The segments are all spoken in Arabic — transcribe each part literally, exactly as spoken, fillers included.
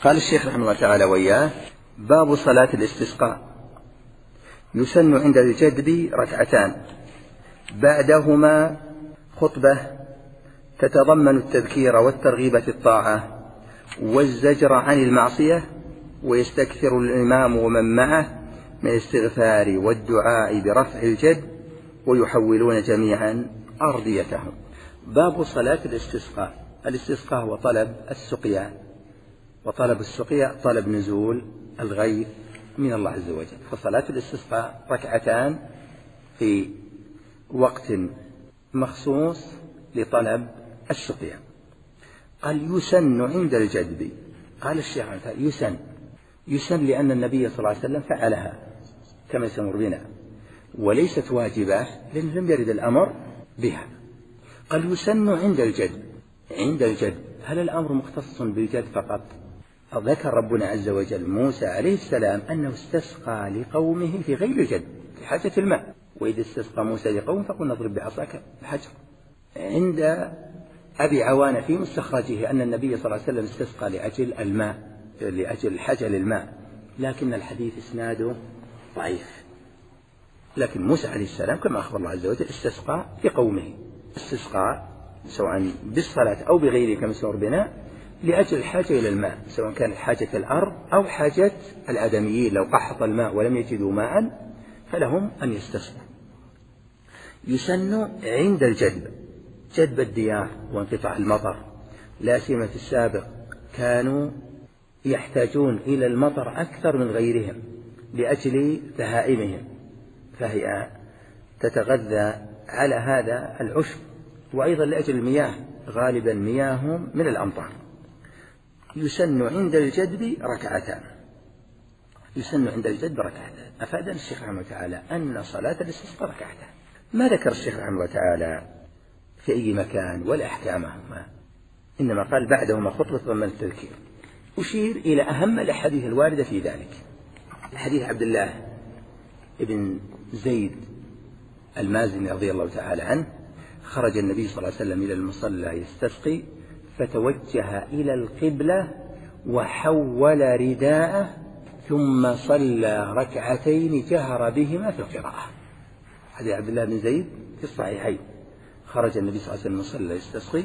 قال الشيخ رحمه الله تعالى وإياه: باب صلاة الاستسقاء. يسن عند الجدب ركعتان بعدهما خطبة تتضمن التذكير والترغيب في الطاعة والزجر عن المعصية، ويستكثر الإمام ومن معه من الاستغفار والدعاء برفع الجد، ويحولون جميعا أرضيتهم. باب صلاة الاستسقاء. الاستسقاء هو طلب السقيا، وطلب السقيا طلب نزول الغيث من الله عز وجل. فصلاة الاستسقاء ركعتان في وقت مخصوص لطلب السقيا. قال: يسن عند الجدب. قال الشيخ يسن يسن لأن النبي صلى الله عليه وسلم فعلها كما سنمر بنا، وليست واجبة لأن لم يرد الأمر بها. قال: يسن عند الجدب. عند الجدب، هل الأمر مختص بالجد فقط؟ ذكر ربنا عز وجل موسى عليه السلام أنه استسقى لقومه في غير الجد في حاجة الماء، وإذ استسقى موسى لقوم فقلنا اضرب بعصاك الحجر. عند أبي عوانة في مستخرجه أن النبي صلى الله عليه وسلم استسقى لأجل الماء، لأجل الحاجة للماء، لكن الحديث إسناده ضعيف. لكن موسى عليه السلام كما أخبر الله عز وجل استسقى لقومه، استسقى سواء بالصلاة أو بغيره كما سنمر بنا لأجل الحاجة إلى الماء، سواء كانت حاجة الأرض أو حاجة الآدميين. لو قحط الماء ولم يجدوا ماء فلهم أن يستسقوا. يسن عند الجدب، جدب الديار وانقطاع المطر، لا سيما في السابق كانوا يحتاجون إلى المطر أكثر من غيرهم لأجل بهائمهم، فهي تتغذى على هذا العشب، وأيضا لأجل المياه، غالبا مياههم من الأمطار. يسن عند الجدب ركعتان. يسن عند الجدب ركعتان. أفادنا الشيخ رحمه الله تعالى أن صلاة الاستسقاء ركعتان. ما ذكر الشيخ رحمه الله تعالى في أي مكان ولا أحكامهما، إنما قال بعدهما خطبة ضمن التذكير. أشير إلى أهم الأحاديث الواردة في ذلك. حديث عبد الله بن زيد المازني رضي الله تعالى عنه: خرج النبي صلى الله عليه وسلم إلى المصلى يستسقي، فتوجه إلى القبلة وحول رداءه، ثم صلى ركعتين جهر بهما في القراءة. حديث عبد الله بن زيد في الصحيحين. خرج النبي صلى الله عليه وسلم المصلى يستسقي،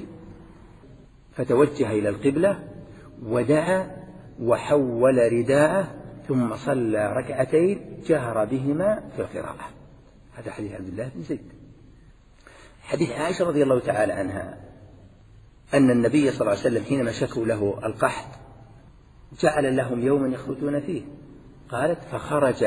فتوجه إلى القبلة ودعا وحول رداءه، ثم صلى ركعتين جهر بهما في القراءة. هذا حديث عبد الله بن زيد. حديث عائشة رضي الله تعالى عنها أن النبي صلى الله عليه وسلم حينما شكوا له القحط جعل لهم يوما يخرجون فيه. قالت: فخرج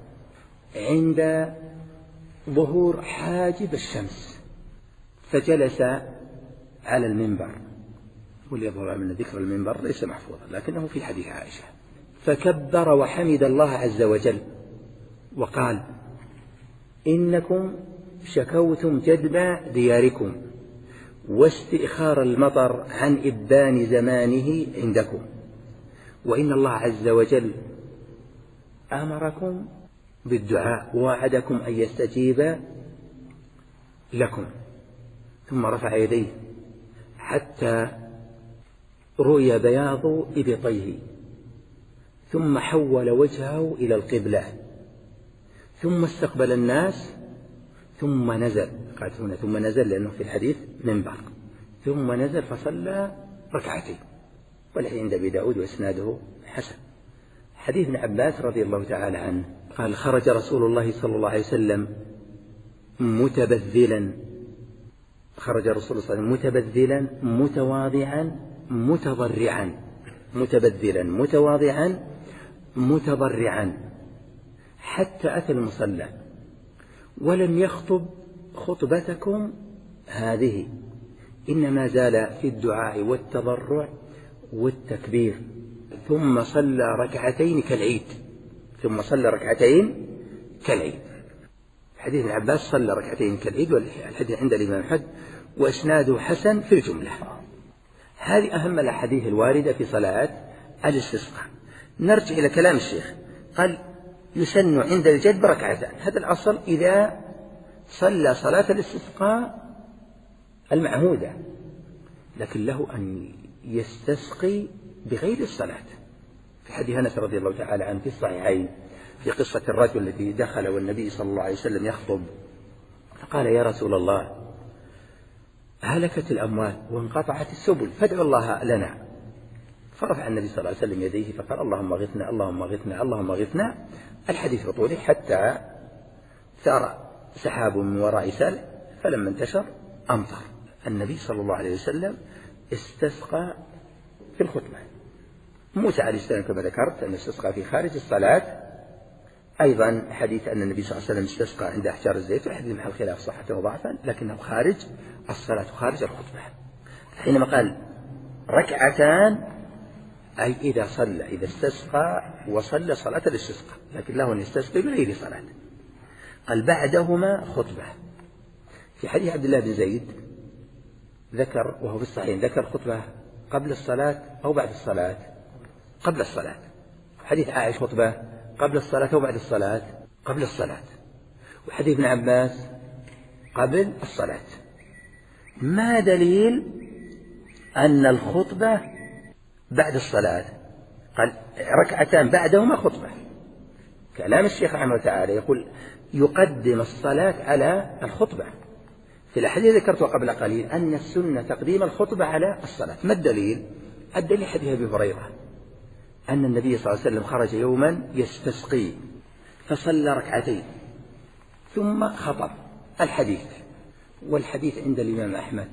عند ظهور حاجب الشمس فجلس على المنبر، وليظهر من ذكر المنبر ليس محفوظا لكنه في حديث عائشة، فكبر وحمد الله عز وجل وقال: إنكم شكوتم جدب دياركم واستئخار المطر عن إبان زمانه عندكم، وإن الله عز وجل أمركم بالدعاء ووعدكم أن يستجيب لكم. ثم رفع يديه حتى رؤي بياض إبطيه، ثم حول وجهه إلى القبلة، ثم استقبل الناس، ثم نزل. قالت هنا ثم نزل لأنه في الحديث منبر، ثم نزل فصلى ركعتين، والحديث عند أبي داود وإسناده حسن. حديث ابن عباس رضي الله تعالى عنه قال: خرج رسول الله صلى الله عليه وسلم متبذلا خرج رسول الله صلى الله عليه وسلم متبذلا متواضعا متضرعا متبذلا متواضعا متضرعا حتى أتى المصلى، ولم يخطب خطبتكم هذه، إنما زال في الدعاء والتضرع والتكبير، ثم صلى ركعتين كالعيد ثم صلى ركعتين كالعيد. حديث ابن عباس صلى ركعتين كالعيد، والحديث عند الإمام أحمد وإسناده حسن في الجملة. هذه أهم الأحاديث الواردة في صلاة الاستسقاء. نرجع إلى كلام الشيخ. قال: يسن عند الجدب ركعتان. هذا الأصل إذا صلى صلاة الاستسقاء المعهودة، لكن له أن يستسقي بغير الصلاة، في حديث أنس رضي الله تعالى عنه في الصحيحين في قصة الرجل الذي دخل والنبي صلى الله عليه وسلم يخطب فقال يا رسول الله هلكت الأموال وانقطعت السبل فادعوا الله لنا. فرفع النبي صلى الله عليه وسلم يديه فقال اللهم اغثنا اللهم اغثنا اللهم اغثنا الحديث بطوله حتى ثار سحاب من وراء سال فلما انتشر أمطر. النبي صلى الله عليه وسلم استسقى في الخطبة. موسى عليه السلام كما ذكرت أن استسقى في خارج الصلاة. أيضا حديث أن النبي صلى الله عليه وسلم استسقى عند أحجار الزيت وحديث محل خلاف صحته وضعفا لكنه خارج الصلاة خارج الخطبة. حينما قال ركعتان أي إذا صلى إذا استسقى وصلى صلاة الاستسقاء لكن له أن يستسقي بغير صلاة. قال بعدهما خطبة. في حديث عبد الله بن زيد ذكر وهو في الصحيح ذكر خطبة قبل الصلاة أو بعد الصلاة. قبل الصلاة. حديث عائشة خطبة قبل الصلاة أو بعد الصلاة. قبل الصلاة. وحديث ابن عباس قبل الصلاة. ما دليل أن الخطبة بعد الصلاة؟ قال ركعتان بعدهما خطبة. كلام الشيخ رحمه الله تعالى يقول يقدم الصلاة على الخطبة. في الحديث ذكرته قبل قليل أن السنة تقديم الخطبة على الصلاة. ما الدليل؟ الدليل حديث أبي هريرة أن النبي صلى الله عليه وسلم خرج يوما يستسقي فصلى ركعتين ثم خطب. الحديث والحديث عند الإمام أحمد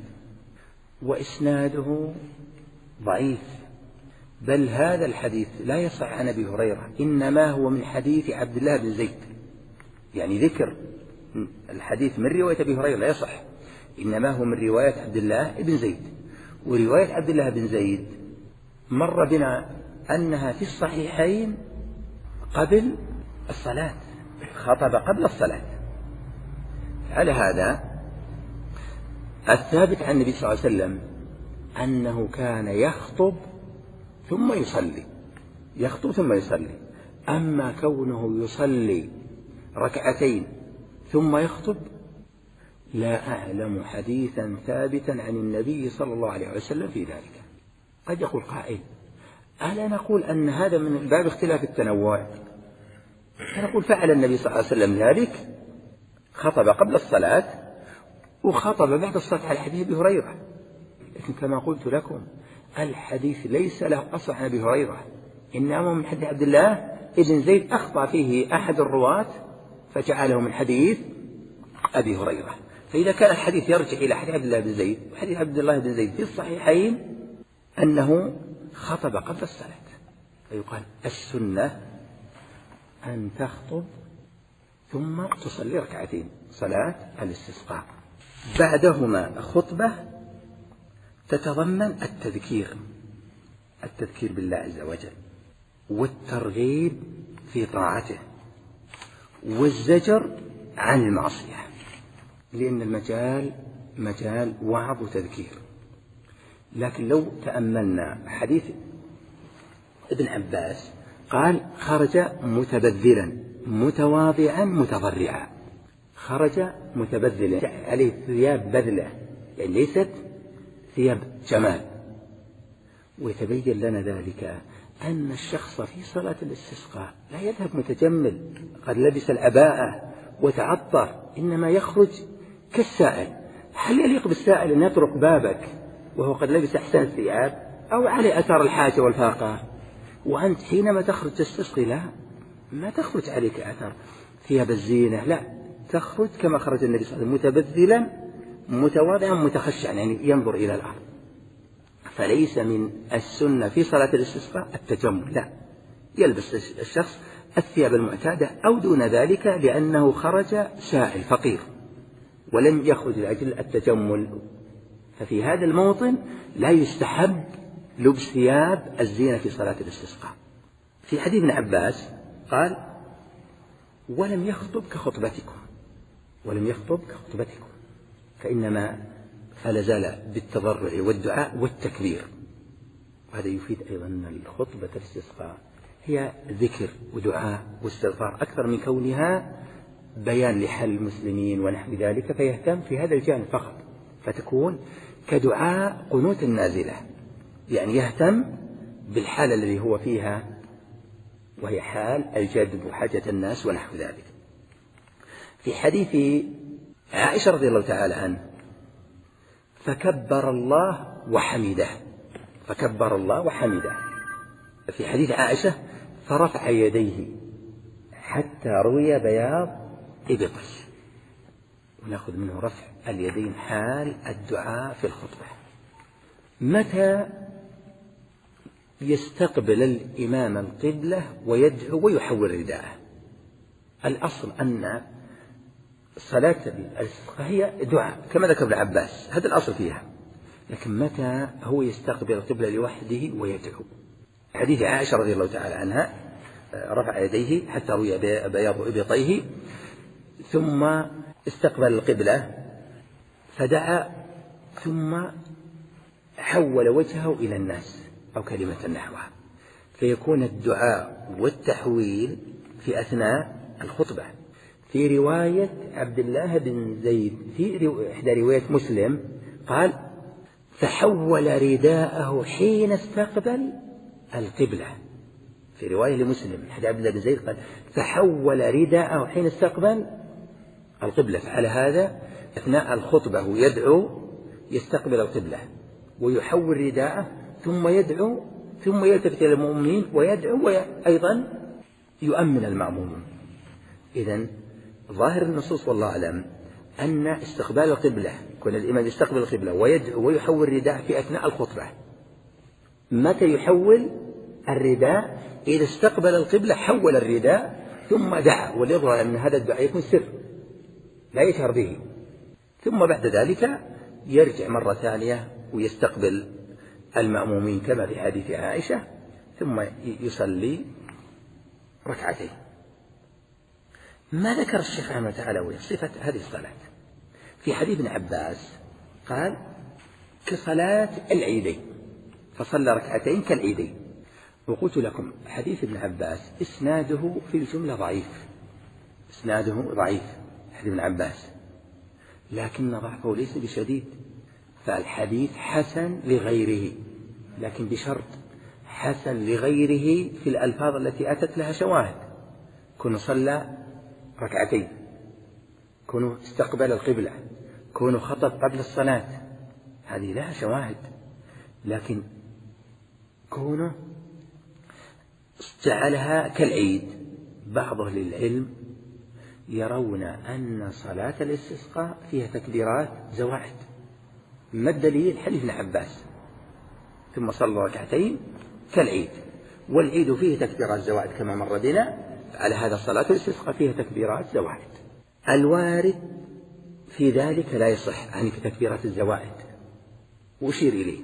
وإسناده ضعيف بل هذا الحديث لا يصح عن أبي هريرة إنما هو من حديث عبد الله بن زيد. يعني ذكر الحديث من رواية أبي هريرة لا يصح إنما هو من رواية عبد الله بن زيد. ورواية عبد الله بن زيد مر بنا أنها في الصحيحين قبل الصلاة خطب قبل الصلاة. على هذا الثابت عن النبي صلى الله عليه وسلم أنه كان يخطب ثم يصلي يخطب ثم يصلي. أما كونه يصلي ركعتين ثم يخطب لا أعلم حديثا ثابتا عن النبي صلى الله عليه وسلم في ذلك. قد يقول قائل ألا نقول أن هذا من باب اختلاف التنوع؟ فنقول فعل النبي صلى الله عليه وسلم ذلك خطب قبل الصلاة وخطب بعد الصلاة على حديث أبي هريرة. لكن كما قلت لكم الحديث ليس له أصح عن أبي هريرة إنما من حديث عبد الله ابن زيد أخطأ فيه أحد الرواة فجعله من حديث أبي هريرة. فإذا كان الحديث يرجع إلى حديث عبد الله بن زيد وحديث عبد الله بن زيد في الصحيحين أنه خطب قبل الصلاة فيقال السنة أن تخطب ثم تصلي ركعتين صلاة الاستسقاء. بعدهما خطبة تتضمن التذكير التذكير بالله عز وجل والترغيب في طاعته والزجر عن المعصية لأن المجال مجال وعظ وتذكير. لكن لو تأملنا حديث ابن عباس قال خرج متبذلا متواضعا متضرعا. خرج متبذلا عليه ثياب بذلة يعني ليست ثياب جمال. ويتبين لنا ذلك أن الشخص في صلاة الاستسقاء لا يذهب متجمل قد لبس العباءة وتعطر إنما يخرج كالسائل. هل يليق بالسائل أن يطرق بابك وهو قد لبس أحسن الثياب أو عليه أثار الحاجة والفاقة وأنت حينما تخرج تستسقي لا ما تخرج عليك أثر ثياب الزينة لا تخرج كما خرج النبي صلى الله عليه وسلم متبذلا متواضعا متخشعا يعني ينظر إلى الأرض. فليس من السنة في صلاة الاستسقاء التجمل لا يلبس الشخص الثياب المعتادة أو دون ذلك لأنه خرج سائل فقير ولم يخرج لأجل التجمل. ففي هذا الموطن لا يستحب لبس ثياب الزينة في صلاة الاستسقاء. في حديث ابن عباس قال ولم يخطب كخطبتكم ولم يخطب كخطبتكم فإنما فلزال بالتضرع والدعاء والتكبير. وهذا يفيد أيضا أن الخطبة الاستسقاء هي ذكر ودعاء واستغفار أكثر من كونها بيان لحال المسلمين ونحو ذلك فيهتم في هذا الجانب فقط فتكون كدعاء قنوت النازلة يعني يهتم بالحالة التي هو فيها وهي حال الجذب وحاجة الناس ونحو ذلك. في حديث عائشة رضي الله تعالى عنها فكبر الله وحمده، فكبر الله وحمده. في حديث عائشة فرفع يديه حتى روي بياض إبطه، ونأخذ منه رفع اليدين حال الدعاء في الخطبة. متى يستقبل الإمام القبلة ويدعو ويحول رداءه؟ الأصل أن صلاة الاستسقاء هي دعاء كما ذكر ابن عباس، هذا الأصل فيها. لكن متى هو يستقبل القبلة لوحده ويدعو؟ حديث عائشة رضي الله تعالى عنها رفع يديه حتى روي بياض إبطيه ثم استقبل القبلة فدعا ثم حول وجهه إلى الناس أو كلمة نحوها، فيكون الدعاء والتحويل في أثناء الخطبة. في رواية عبد الله بن زيد في إحدى رواية مسلم قال فحول رداءه حين استقبل القبلة. في رواية لمسلم إحدى عبد الله بن زيد قال فحول رداءه حين استقبل القبلة، فعلى هذا أثناء الخطبة يدعو يستقبل القبلة ويحول رداءه ثم يدعو ثم يلتفت إلى المؤمنين ويدعو وأيضا يؤمن المأمومون. إذن ظاهر النصوص والله أعلم أن استقبال القبلة كون الإمام يستقبل القبلة ويدعو ويحول رداءه في أثناء الخطبة. متى يحول الرداء؟ إذا استقبل القبلة حول الرداء ثم دعا، وليظهر أن هذا الدعاء يكون سر لا يجهر به، ثم بعد ذلك يرجع مرة ثانية ويستقبل المأمومين كما في حديث عائشة ثم يصلي ركعتين. ما ذكر الشيخ رحمه الله تعالى وهي صفة هذه الصلاة. في حديث ابن عباس قال كصلاة العيدين، فصلى ركعتين كالعيدين. وقلت لكم حديث ابن عباس إسناده في الجملة ضعيف، إسناده ضعيف حديث ابن عباس، لكن ضعفه ليس بشديد، فالحديث حسن لغيره، لكن بشرط حسن لغيره في الألفاظ التي أتت لها شواهد، كونه صلى ركعتين، كونه استقبل القبلة، كونه خطب قبل الصلاة، هذه لها شواهد. لكن كونه جعلها كالعيد، بعض أهل العلم يرون أن صلاة الاستسقاء فيها تكبيرات زوائد. ما الدليل؟ حديث ابن عباس ثم صلى ركعتين كالعيد، والعيد فيه تكبيرات زوائد كما مر بنا، على هذا صلاة الاستسقاء فيها تكبيرات زوائد. الوارد في ذلك لا يصح، يعني في تكبيرات الزوائد، وأشير إليه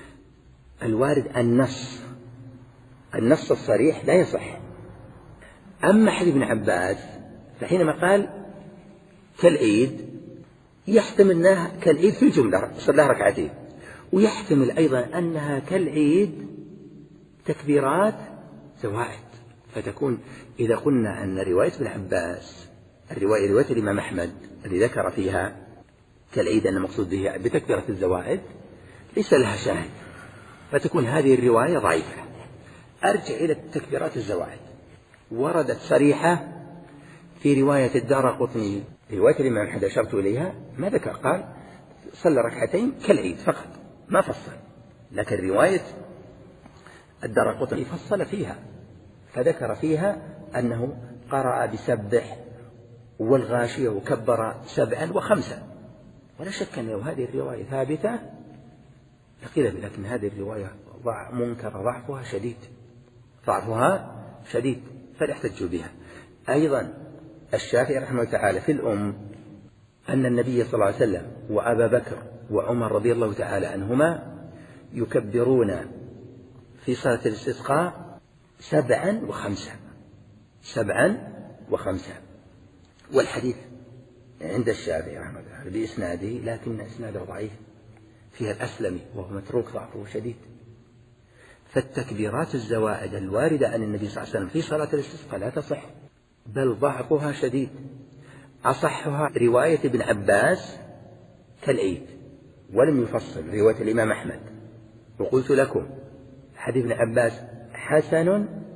الوارد النص النص الصريح لا يصح. أما حديث ابن عباس فحينما قال كالعيد يحتمل أنها كالعيد في الجملة صلى ركعتين، ويحتمل أيضا أنها كالعيد تكبيرات زوائد، فتكون إذا قلنا أن رواية ابن عباس الرواية رواية الإمام أحمد الذي ذكر فيها كالعيد أن مقصود به بتكبيرة الزوائد ليس لها شاهد، فتكون هذه الرواية ضعيفة. أرجع إلى تكبيرات الزوائد، وردت صريحة في رواية الدارقطني، رواية الإمام أحمد أشرت إليها، ما ذكر، قال صلى ركعتين كالعيد فقط، ما فصل. لكن رواية الدارقطني فصل فيها، فذكر فيها أنه قرأ بسبح والغاشية وكبر سبعا وخمسا، ولا شك أن هذه الرواية ثابتة لقيل، لكن هذه الرواية ضع منكر، ضعفها شديد، ضعفها شديد فلا يحتج بها. أيضا الشافعي رحمه الله تعالى في الأم أن النبي صلى الله عليه وسلم وأبا بكر وعمر رضي الله تعالى عنهما يكبرون في صلاة الاستسقاء سبعا وخمسا، سبعا وخمسا. والحديث عند الشافعي رحمه الله تعالى بإسناده، لكن إسناده ضعيف، فيها الأسلمي وهو متروك ضعفه شديد. فالتكبيرات الزوائد الواردة عن النبي صلى الله عليه وسلم في صلاة الاستسقاء لا تصح، بل ضعفها شديد. أصحها رواية ابن عباس كالعيد، ولم يفصل رواية الإمام أحمد. وقلت لكم حديث ابن عباس حسن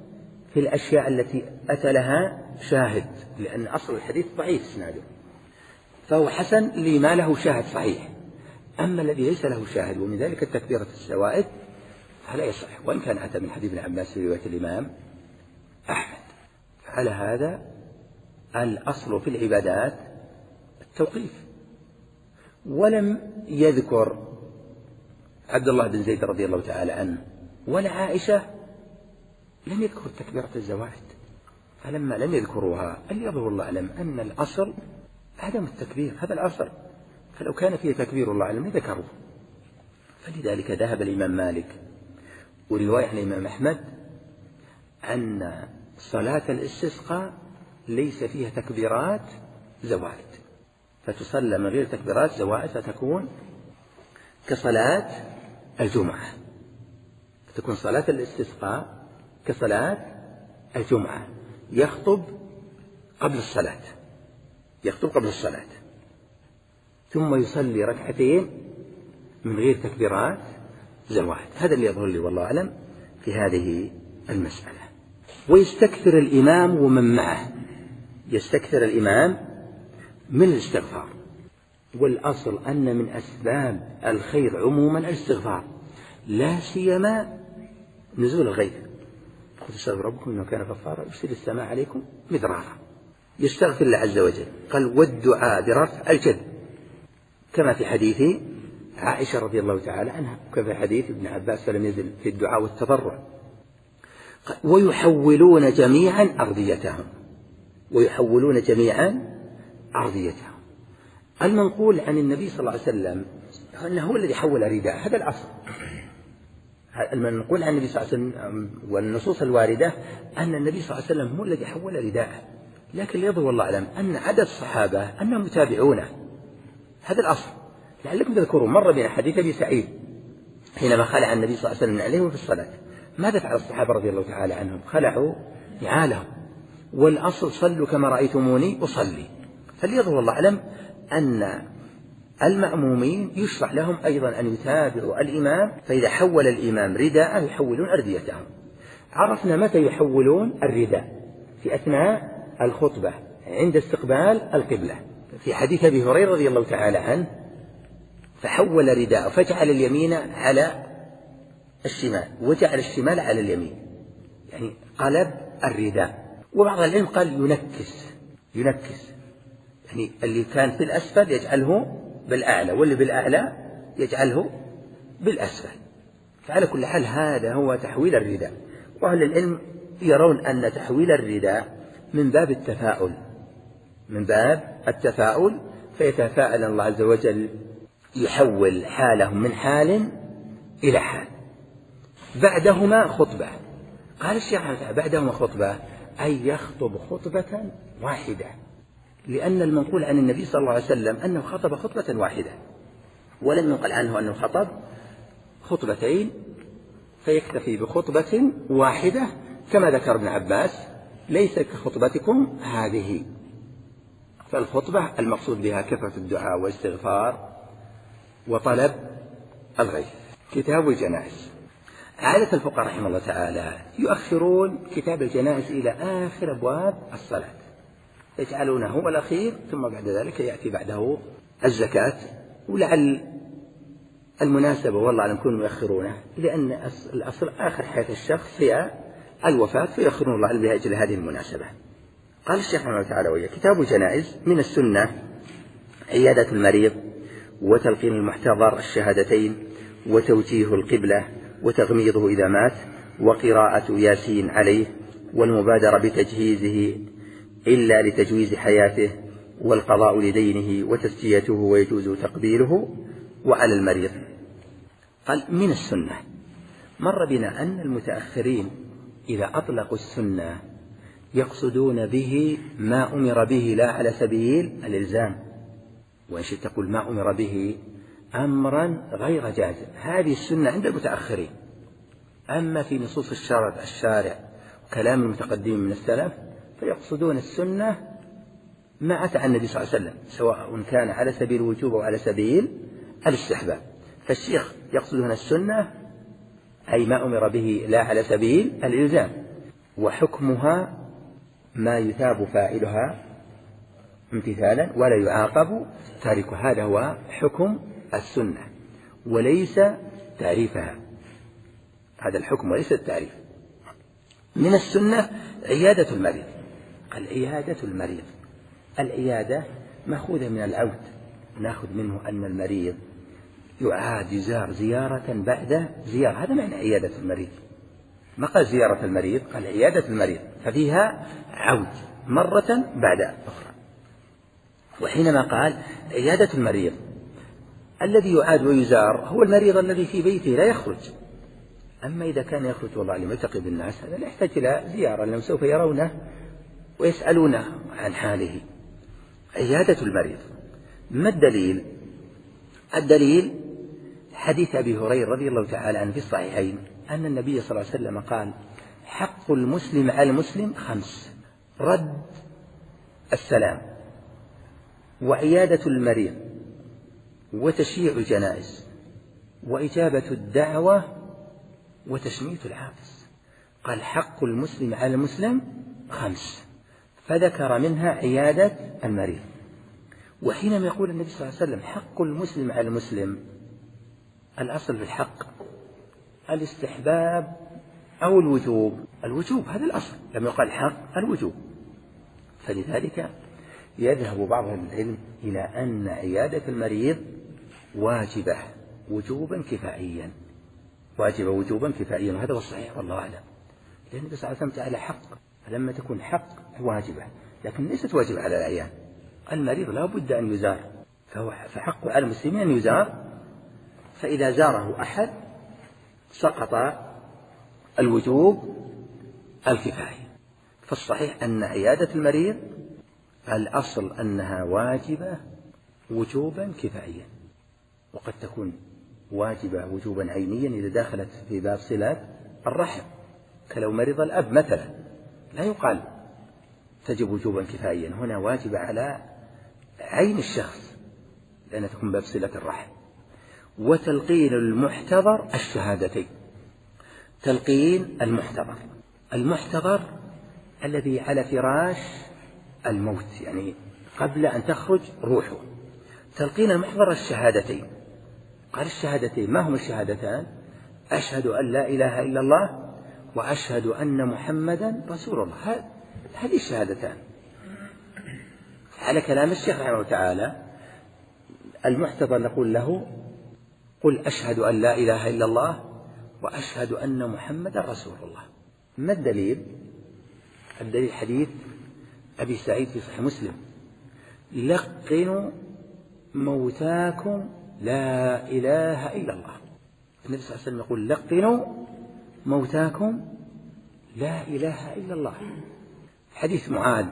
في الأشياء التي أتى لها شاهد، لأن أصل الحديث ضعيف إسناده، فهو حسن لما له شاهد صحيح. أما الذي ليس له شاهد ومن ذلك التكبيرة الزوائد فلا يصح، وإن كان أتى من حديث ابن عباس في رواية الإمام أحمد. فعلى هذا الأصل في العبادات التوقيف. ولم يذكر عبد الله بن زيد رضي الله تعالى عنه ولا عائشة لم يذكر تكبيرة الزوائد، فلما لم يذكروها اللي يظهر الله أعلم أن الأصل عدم التكبير، هذا الأصل، فلو كان فيه تكبير الله أعلم لذكروه. فلذلك ذهب الإمام مالك ورواية عن الإمام أحمد أن صلاة الاستسقاء ليس فيها تكبيرات زوائد، فتصلى من غير تكبيرات زوائد، فتكون كصلاة الجمعة، فتكون صلاة الاستسقاء كصلاة الجمعة، يخطب قبل الصلاة يخطب قبل الصلاة ثم يصلي ركعتين من غير تكبيرات زوائد. هذا اللي يظهر لي والله أعلم في هذه المسألة. ويستكثر الإمام ومن معه، يستكثر الإمام من الاستغفار، والأصل أن من أسباب الخير عموما الاستغفار، لا سيما نزول الغيث. قل استغفروا ربكم إنه كان غفارا يرسل السماء عليكم مدرارا، يستغفر الله عز وجل. قال والدعاء برفع الجد، كما في حديث عائشة رضي الله تعالى عنها، وكما في حديث ابن عباس لم يزل في الدعاء والتضرع. ويحولون جميعا أرضيتهم ويحولون جميعا أرضيتهم. المنقول عن النبي صلى الله عليه وسلم أنه هو الذي حول رداء، هذا الأصل. المنقول عن النبي صلى الله عليه وسلم والنصوص الواردة أن النبي صلى الله عليه وسلم هو الذي حول رداءه، لكن يظهر والله أعلم أن عدد الصحابة أنهم يتابعونه، هذا الأصل. لعلكم تذكرون مر بنا حديث أبي سعيد حينما خلع النبي صلى الله عليه وسلم عليهم في الصلاة، ماذا فعل الصحابة رضي الله تعالى عنهم؟ خلعوا نعالهم، والأصل صلوا كما رأيتموني أصلي. فليظهر الله أعلم أن المأمومين يشرع لهم أيضا أن يتابعوا الإمام، فإذا حول الإمام رداءه يحولون أرديتهم. عرفنا متى يحولون الرداء؟ في أثناء الخطبة عند استقبال القبلة، في حديث أبي هريرة رضي الله تعالى عنه فحول رداءه فجعل اليمين على الشمال وجعل الشمال على اليمين، يعني قلب الرداء. وبعض العلم قال ينكس ينكس يعني اللي كان في الأسفل يجعله بالأعلى، واللي بالأعلى يجعله بالأسفل. فعلى كل حال هذا هو تحويل الرداء. وأهل العلم يرون أن تحويل الرداء من باب التفاؤل من باب التفاؤل فيتفاءل الله عز وجل يحول حالهم من حال إلى حال. بعدهما خطبة، قال الشيخ بعدهما خطبة أي يخطب خطبة واحدة، لأن المنقول عن النبي صلى الله عليه وسلم أنه خطب خطبة واحدة، ولم ينقل عنه أنه خطب خطبتين، فيكتفي بخطبة واحدة كما ذكر ابن عباس ليس كخطبتكم هذه. فالخطبة المقصود بها كثرة الدعاء والاستغفار وطلب الغيث. كتاب الجنائز، عادة الفقهاء رحمه الله تعالى يؤخرون كتاب الجنائز إلى آخر أبواب الصلاة، يجعلونه هو الأخير، ثم بعد ذلك يأتي بعده الزكاة. ولعل المناسبة والله أعلم يكونوا يؤخرونه، لأن الأصل آخر حياة الشخص هي الوفاة، فيؤخرون الله أعلم لأجل هذه المناسبة. قال الشيخ رحمه الله تعالى ويا كتاب الجنائز من السنة عيادة المريض وتلقين المحتضر الشهادتين وتوجيه القبلة وتغميضه إذا مات وقراءة ياسين عليه والمبادرة بتجهيزه إلا لتجويز حياته والقضاء لدينه وتسجيته ويجوز تقبيله وعلى المريض. قال من السنة. مر بنا أن المتأخرين إذا أطلقوا السنة يقصدون به ما أمر به لا على سبيل الإلزام، وإن شئت تقول ما أمر به أمرا غير جازم، هذه السنة عند المتأخرين. أما في نصوص الشرع الشارع وكلام المتقدمين من السلف فيقصدون السنة ما أتى عن النبي صلى الله عليه وسلم، سواء كان على سبيل الوجوب أو على سبيل الاستحباب. فالشيخ يقصد هنا السنة أي ما أمر به لا على سبيل الإلزام. وحكمها ما يثاب فاعلها امتثالا ولا يعاقب تاركها. هذا هو حكم السنة وليس تعريفها، هذا الحكم وليس التعريف. من السنة عيادة المريض. العيادة المريض، العيادة مأخوذة من العود، نأخذ منه أن المريض يعاد يزار زيارة بعد زيارة، هذا معنى عيادة المريض. ما قال زيارة المريض، قال عيادة المريض، ففيها عود مرة بعد أخرى. وحينما قال عيادة المريض، الذي يعاد ويزار هو المريض الذي في بيته لا يخرج. أما إذا كان يخرج والله لملتقي بالناس هذا لا يحتاج إلى زيارة، لأنهم سوف يرونه ويسألونه عن حاله. عيادة المريض. ما الدليل؟ الدليل حديث أبي هريرة رضي الله تعالى عنه في الصحيحين أن النبي صلى الله عليه وسلم قال: حق المسلم على المسلم خمس: رد السلام، وعيادة المريض، وتشييع الجنائز، وإجابة الدعوة، وتشميت العاطس. قال: حق المسلم على المسلم خمس، فذكر منها عيادة المريض. وحينما يقول النبي صلى الله عليه وسلم حق المسلم على المسلم، الأصل في الحق الاستحباب أو الوجوب، الوجوب هذا الأصل، لم يقال حق الوجوب. فلذلك يذهب بعض العلم إلى أن عيادة المريض واجبة وجوبا كفائيا، واجبة وجوبا كفائيا، وهذا هو الصحيح والله أعلم، لأن النبي صلى الله عليه وسلم على حق، فلما تكون حق واجبة، لكن ليست واجبة على الأعيان. المريض لا بد أن يزار، فهو فحق على المسلمين أن يزار، فإذا زاره أحد سقط الوجوب الكفائي. فالصحيح أن عيادة المريض الأصل أنها واجبة وجوبا كفائيا، وقد تكون واجبة وجوبا عينيا إذا دخلت في باب صلة الرحم، كلو مرض الأب مثلا لا يقال تجب وجوبا كفائيا، هنا واجبة على عين الشخص لأنها تكون باب صلة الرحم. وتلقين المحتضر الشهادتين. تلقين المحتضر، المحتضر الذي على فراش الموت، يعني قبل أن تخرج روحه، تلقين المحتضر الشهادتين. قال الشهادتين، ما هم الشهادتان؟ أشهد أن لا إله إلا الله وأشهد أن محمدا رسول الله، هذه الشهادتان. على كلام الشيخ رحمه الله تعالى المحتضر نقول له قل أشهد أن لا إله إلا الله وأشهد أن محمدا رسول الله. ما الدليل؟ الدليل حديث أبي سعيد في صحيح مسلم: لقنوا موتاكم لا إله إلا الله. النبي صلى الله عليه وسلم يقول: لقنوا موتاكم لا إله إلا الله. حديث معاذ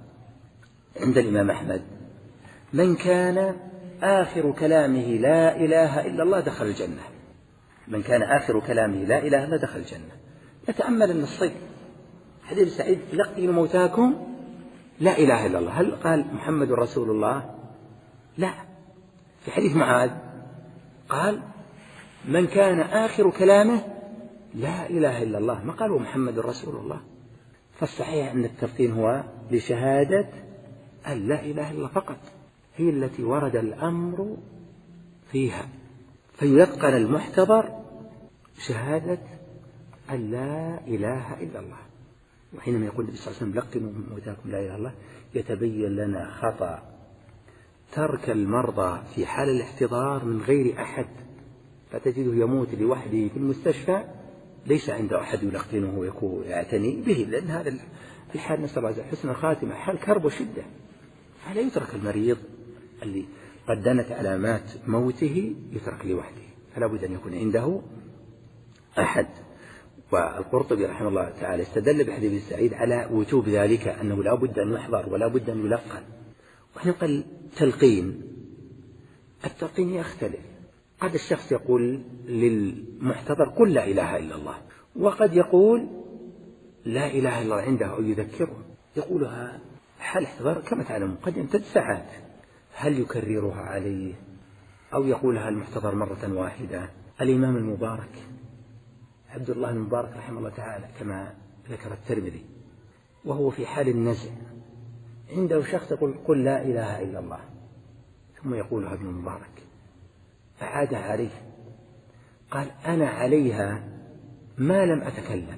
عند الإمام أحمد: من كان آخر كلامه لا إله إلا الله دخل الجنة. من كان آخر كلامه لا إله إلا الله دخل الجنة. نتأمل النصين. حديث سعيد: لقنوا موتاكم لا إله إلا الله، هل قال محمد رسول الله؟ لا. في حديث معاذ قال: من كان آخر كلامه لا إله إلا الله، ما قالوا محمد رسول الله. فالصحيح أن التلقين هو لشهادة أن لا إله إلا الله فقط، هي التي ورد الأمر فيها، فيلقن المحتضر شهادة أن لا إله إلا الله. وحينما يقول النبي صلى الله عليه وسلم: لقنوا موتاكم لا إله إلا الله، يتبين لنا خطأ ترك المرضى في حال الاحتضار من غير أحد، فتجده يموت لوحده في المستشفى ليس عنده أحد يلقنه ويكون يعتني به، لأن هذا الحال نسأل الله حسن الخاتمة، حال كرب وشدة، فلا يترك المريض اللي قد دنت علامات موته يترك لوحده، فلا بد أن يكون عنده أحد. والقرطبي رحمه الله تعالى استدل بحديث سعيد على وجوب ذلك، أنه لا بد أن يحضر ولا بد أن يلقن. وحين قال تلقين، التلقين يختلف، قد الشخص يقول للمحتضر قل لا إله إلا الله، وقد يقول لا إله إلا الله عنده أو يذكره، يقولها حال احتضار كما تعلم قد يمتد ساعات، هل يكررها عليه أو يقولها المحتضر مرة واحدة؟ الإمام المبارك عبد الله المبارك رحمه الله تعالى كما في ذكر الترمذي، وهو في حال النزع، عنده شخص يقول قل لا إله إلا الله، ثم يقولها ابن المبارك فعاد عليه قال أنا عليها ما لم أتكلم،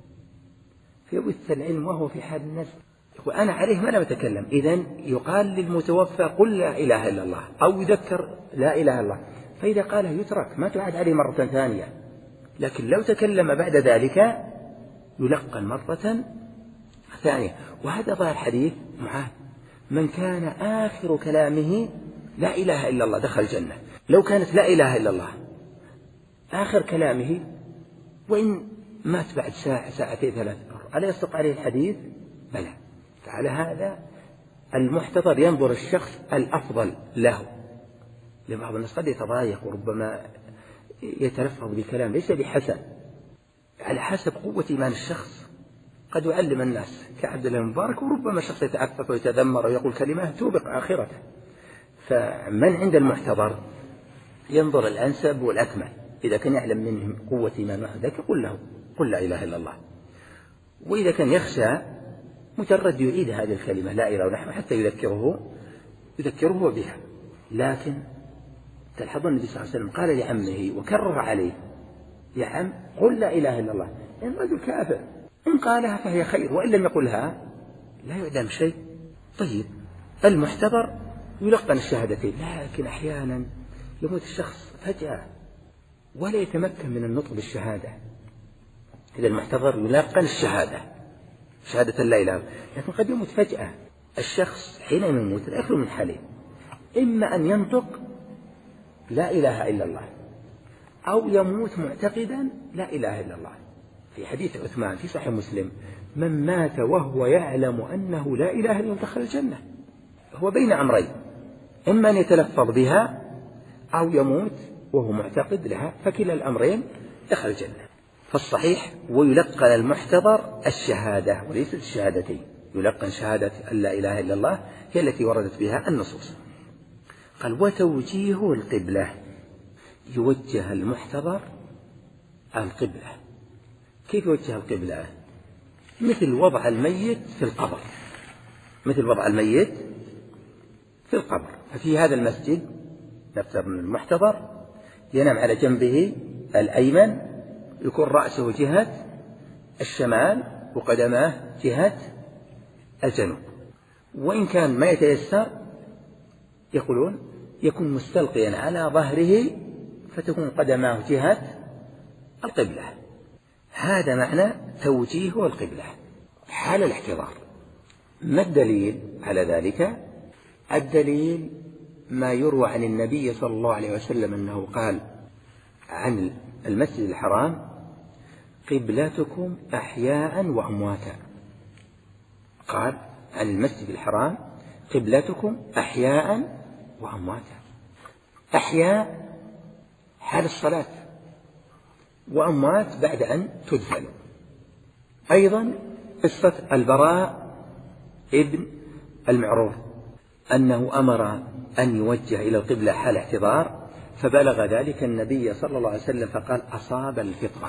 فيبث العلم وهو في حال النزع، يقول أنا عليه ما لم أتكلم. إذن يقال للمتوفى قل لا إله إلا الله، أو يذكر لا إله إلا الله، فإذا قاله يترك ما تعاد عليه مرة ثانية. لكن لو تكلم بعد ذلك يلقن مرة ثانية. وهذا ظاهر حديث معاذ، من كان آخر كلامه لا إله إلا الله دخل الجنة. لو كانت لا إله إلا الله آخر كلامه وإن مات بعد ساعة ساعتين ثلاث، ألا يصدق عليه الحديث؟ بلى. فعلى هذا المحتضر ينظر الشخص الأفضل له، لبعض الناس قد يتضايق وربما يتلفظ بكلام ليس بحسن، على حسب قوة إيمان الشخص. قد يعلم الناس كعبد الله المبارك، وربما شخص يتعفف ويتذمر ويقول كلمة توبق آخرته. فمن عند المحتضر ينظر الأنسب والأكمل، إذا كان يعلم منهم قوة إيمان ذاك يقول له قل لا إله إلا الله، وإذا كان يخشى مجرد يعيد هذه الكلمة لا إله إلا الله حتى يذكره يذكره بها. لكن تلحظون النبي صلى الله عليه وسلم قال لعمه وكرر عليه يا عم قل لا إله إلا الله، إن رجل كافر إن قالها فهي خير، وإن لم يقلها لا يعلم شيء. طيب المحتضر يلقن الشهادتين، لكن أحيانا يموت الشخص فجأة ولا يتمكن من النطق بالشهادة. إذا المحتضر يلقن الشهادة شهادة لا إله، لكن قد يموت فجأة. الشخص حين يموت لا يخلو من حالين، إما أن ينطق لا إله إلا الله، أو يموت معتقدا لا إله إلا الله. في حديث عثمان في صحيح مسلم من مات وهو يعلم أنه لا إله إلا الله دخل الجنة. هو بين أمرين، إما أن يتلفظ بها أو يموت وهو معتقد لها، فكلا الأمرين دخل الجنة. فالصحيح ويلقن المحتضر الشهادة وليست الشهادتين، يلقن شهادة أن لا إله إلا الله هي التي وردت بها النصوص. قال وتوجيه القبلة، يوجه المحتضر القبلة. كيف يوجه القبلة؟ مثل وضع الميت في القبر، مثل وضع الميت في القبر. ففي هذا المسجد نفترض من المحتضر ينام على جنبه الأيمن، يكون رأسه جهة الشمال وقدماه جهة الجنوب، وإن كان ما يتيسر يقولون يكون مستلقيا على ظهره فتكون قدماه جهة القبلة. هذا معنى توجيه القبلة حال الاحتضار. ما الدليل على ذلك؟ الدليل ما يروى عن النبي صلى الله عليه وسلم أنه قال عن المسجد الحرام قبلتكم أحياء وأمواتا. قال عن المسجد الحرام قبلتكم أحياء وأمواتا. أحياء حال الصلاة، وأموات بعد أن تدفن. أيضا قصة البراء ابن المعرور أنه أمر أن يوجه إلى القبلة حال احتضار، فبلغ ذلك النبي صلى الله عليه وسلم فقال أصاب الفطرة.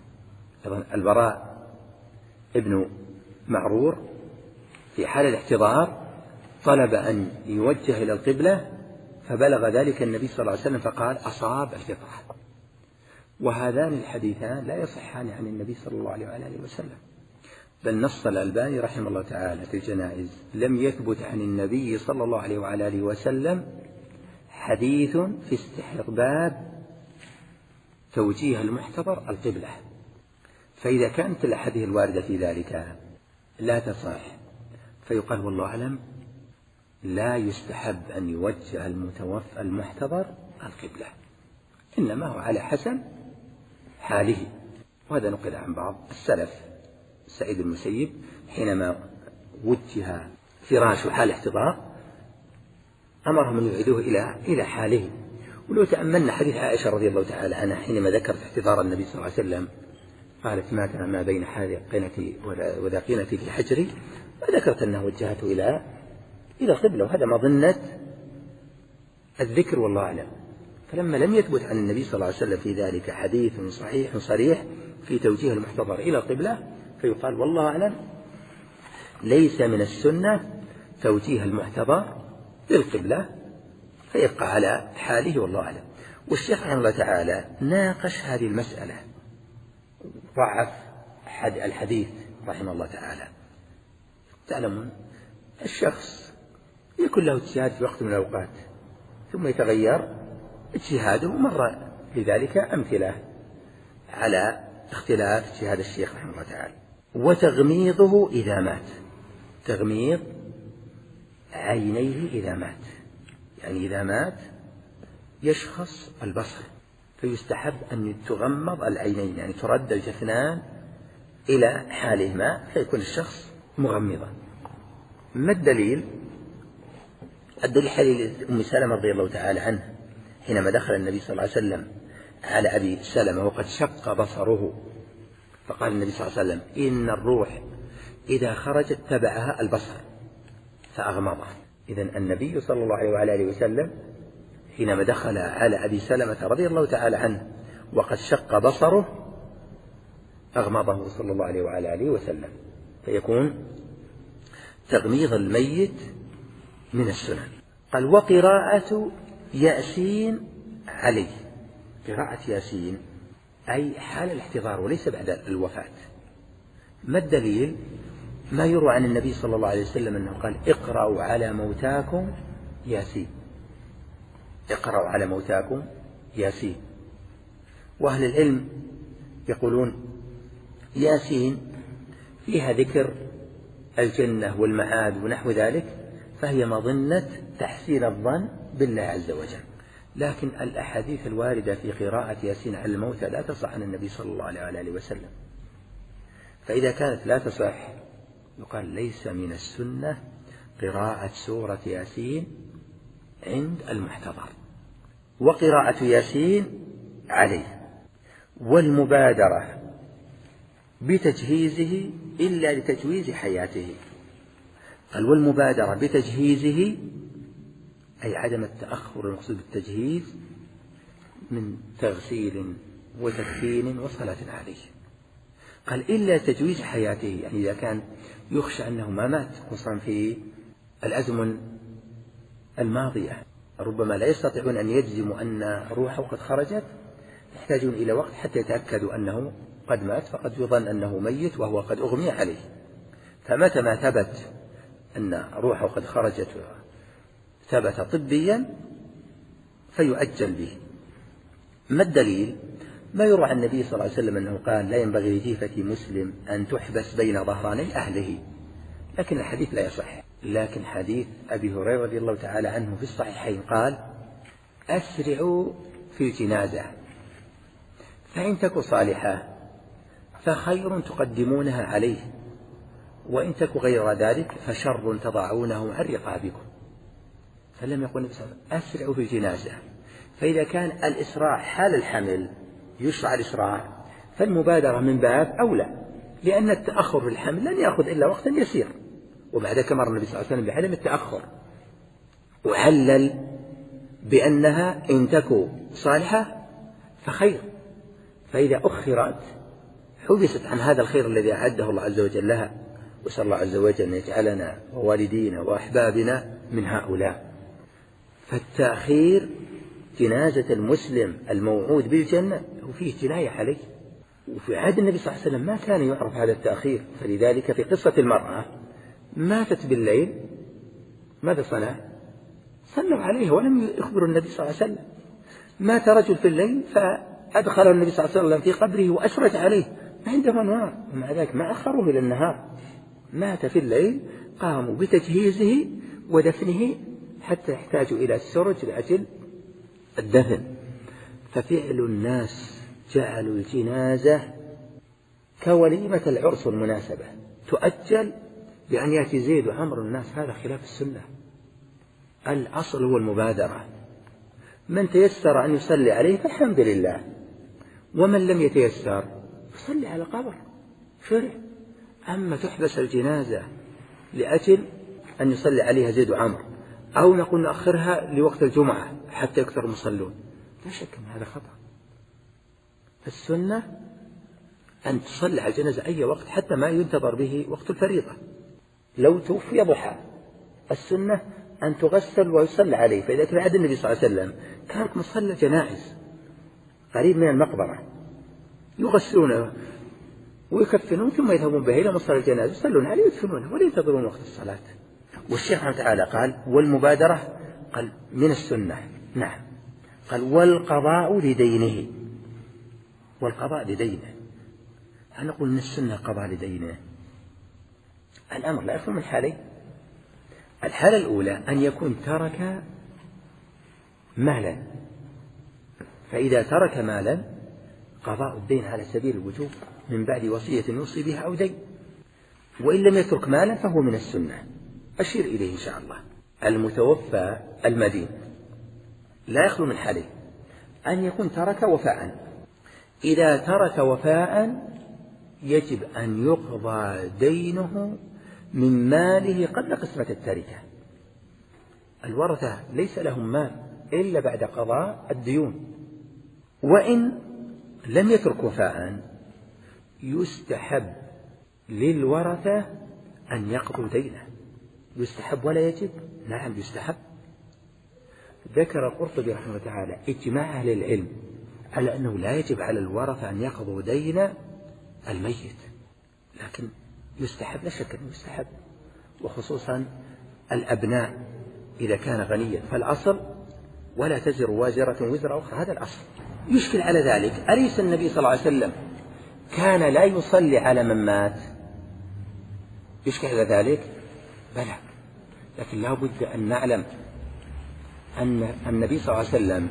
البراء ابن معرور في حال الاحتضار طلب أن يوجه إلى القبلة، فبلغ ذلك النبي صلى الله عليه وسلم فقال أصاب الفطرة. وهذان الحديثان لا يصحان عن النبي صلى الله عليه وآله وسلم، بل نص الألباني رحمه الله تعالى في الجنائز لم يثبت عن النبي صلى الله عليه وآله وسلم حديث في استحباب توجيه المحتضر القبلة. فإذا كانت الأحاديث الواردة في ذلك لا تصح فيقال والله أعلم لا يستحب أن يوجه المتوفى المحتضر القبلة، إنما هو على حسب حاله. وهذا نقل عن بعض السلف. سعيد المسيب حينما وجه فراش حال احتضار أمرهم أن يعيدوه إلى إلى حاله. ولو تأملنا حديث عائشة رضي الله تعالى عنها حينما ذكرت احتضار النبي صلى الله عليه وسلم قالت مات ما بين حلقتي وذاقنتي في حجري، وذكرت أنه وجهته إلى إلى القبلة، وهذا مظنة الذكر والله أعلم. فلما لم يثبت عن النبي صلى الله عليه وسلم في ذلك حديث صحيح صريح في توجيه المحتضر إلى القبلة فيقال والله أعلم ليس من السنة توجيه المحتضر للقبلة، فيبقى على حاله والله أعلم. والشيخ رحمه الله تعالى ناقش هذه المسألة، ضعف الحديث رحمه الله تعالى. تعلمون الشخص يكون له اجتهاد في وقت من الأوقات ثم يتغير اجتهاده، مر لذلك أمثلة على اختلاف اجتهاد الشيخ رحمه الله تعالى. وتغميضه إذا مات، تغميض عينيه إذا مات، يعني إذا مات يشخص البصر فيستحب أن تغمض العينين، يعني ترد الجفنان إلى حالهما فيكون الشخص مغمضا. ما الدليل؟ الدليل حديث أم سلمة رضي الله تعالى عنه حينما دخل النبي صلى الله عليه وسلم على أبي سلمة وقد شق بصره، فقال النبي صلى الله عليه وسلم إن الروح إذا خرجت تبعها البصر فأغمضه. إذن النبي صلى الله عليه وعلى آله وسلم حينما دخل على أبي سلمة رضي الله تعالى عنه وقد شق بصره أغمضه صلى الله عليه وعلى آله وسلم، فيكون تغميض الميت من السنن. قال وقراءة ياسين عليه، قراءة ياسين أي حال الاحتضار وليس بعد الوفاة. ما الدليل؟ ما يروى عن النبي صلى الله عليه وسلم أنه قال اقرأوا على موتاكم ياسين، اقرأوا على موتاكم ياسين. وأهل العلم يقولون ياسين فيها ذكر الجنة والمعاد ونحو ذلك، فهي مظنة تحسين الظن بالله عز وجل. لكن الأحاديث الواردة في قراءة ياسين على الموتى لا تصح عن النبي صلى الله عليه وسلم، فإذا كانت لا تصح يقال ليس من السنة قراءة سورة ياسين عند المحتضر. وقراءة ياسين عليه، والمبادرة بتجهيزه إلا لتجويز حياته. قال والمبادرة بتجهيزه أي عدم التأخر، المقصود بالتجهيز من تغسيل وتكفين وصلاة عليه. قال إلا تجويز حياته، يعني إذا كان يخشى أنه ما مات، خصوصا في الأزمن الماضية ربما لا يستطيعون أن يجزموا أن روحه قد خرجت، يحتاجون إلى وقت حتى يتأكدوا أنه قد مات، فقد يظن أنه ميت وهو قد أغمي عليه. فمتى ما ثبت أن روحه قد خرجت ثبت طبيا فيؤجل به. ما الدليل؟ ما يروى عن النبي صلى الله عليه وسلم أنه قال لا ينبغي لجيفة مسلم أن تحبس بين ظهراني أهله، لكن الحديث لا يصح. لكن حديث أبي هريرة رضي الله تعالى عنه في الصحيحين قال أسرعوا في الجنازة فإن تك صالحة فخير تقدمونها عليه، وإن تك غير ذلك فشر تضعونه عن رقابكم. فلم يقل النبي صلى الله عليه وسلم أسرعوا في الجنازة، فإذا كان الإسراع حال الحمل يشرع الإسراع فالمبادرة من باب أولى، لأن التأخر في الحمل لن يأخذ إلا وقتا يسير، وبعد كما مر النبي صلى الله عليه وسلم بعلم التأخر، وعلل بأنها إن تكو صالحة فخير، فإذا أخرت حبست عن هذا الخير الذي أعده الله عز وجل لها. وسأل الله عز وجل أن يجعلنا ووالدينا وأحبابنا من هؤلاء. فالتأخير جنازة المسلم الموعود بالجنة وفيه جناية عليه، وفي عهد النبي صلى الله عليه وسلم ما كان يعرف هذا التأخير. فلذلك في قصة المرأة ماتت بالليل ماذا صنع؟ صلوا عليها ولم يخبروا النبي صلى الله عليه وسلم. مات رجل في الليل فأدخله النبي صلى الله عليه وسلم في قبره وأسرج عليه ما عنده أنوار، ومع ذلك ما أخروه إلى النهار، مات في الليل، قاموا بتجهيزه ودفنه حتى يحتاجوا إلى السرج لأجل الدفن. ففعل الناس جعلوا الجنازة كوليمة العرس والمناسبة تؤجل بأن يأتي زيد وعمر الناس، هذا خلاف السنة. الأصل هو المبادرة، من تيسر أن يصلي عليه فالحمد لله، ومن لم يتيسر يصلي على قبر شرع. أما تحبس الجنازة لأجل أن يصلي عليها زيد وعمر، أو نقول نأخرها لوقت الجمعة حتى يكثر المصلون، لا شك أن هذا خطأ. السنة أن تصلي على الجنازة أي وقت حتى ما ينتظر به وقت الفريضة. لو توفي ضحى السنة أن تغسل ويصلى عليه، فإذا كان عهد النبي صلى الله عليه وسلم كانت مصلى جنائز قريب من المقبرة يغسلونه ويكفنون ثم يذهبون به إلى مصلى الجنازة يصلون عليه ويدفنونه ولا ينتظرون وقت الصلاة. والشيخ رحمه تعالى قال والمبادرة قال من السنة. نعم. قال والقضاء لدينه، والقضاء لدينه. هل نقول من السنة قضاء لدينه؟ الأمر لا يخلو من حالين. الحالة الأولى أن يكون ترك مالا، فإذا ترك مالا قضاء الدين على سبيل الوجوب من بعد وصية يوصي بها أو دين. وإن لم يترك مالا فهو من السنة، أشير إليه إن شاء الله. المتوفى المدين لا يخلو من حالين، أن يكون ترك وفاء. إذا ترك وفاء يجب أن يقضى دينه من ماله قبل قسمة التركة. الورثة ليس لهم مال إلا بعد قضاء الديون. وإن لم يترك وفاء يستحب للورثة أن يقضوا دينه. يستحب ولا يجب؟ نعم يستحب. ذكر القرطبي رحمه الله تعالى اجماع أهل العلم على أنه لا يجب على الورثة أن يقضوا دين الميت، لكن يستحب، لا شك أنه يستحب، وخصوصا الأبناء إذا كان غنيا، فالأصل ولا تزر وازرة وزر أخرى، هذا الأصل. يشكل على ذلك أليس النبي صلى الله عليه وسلم كان لا يصلي على من مات؟ يشكل على ذلك؟ بلى، لكن لا بد أن نعلم أن النبي صلى الله عليه وسلم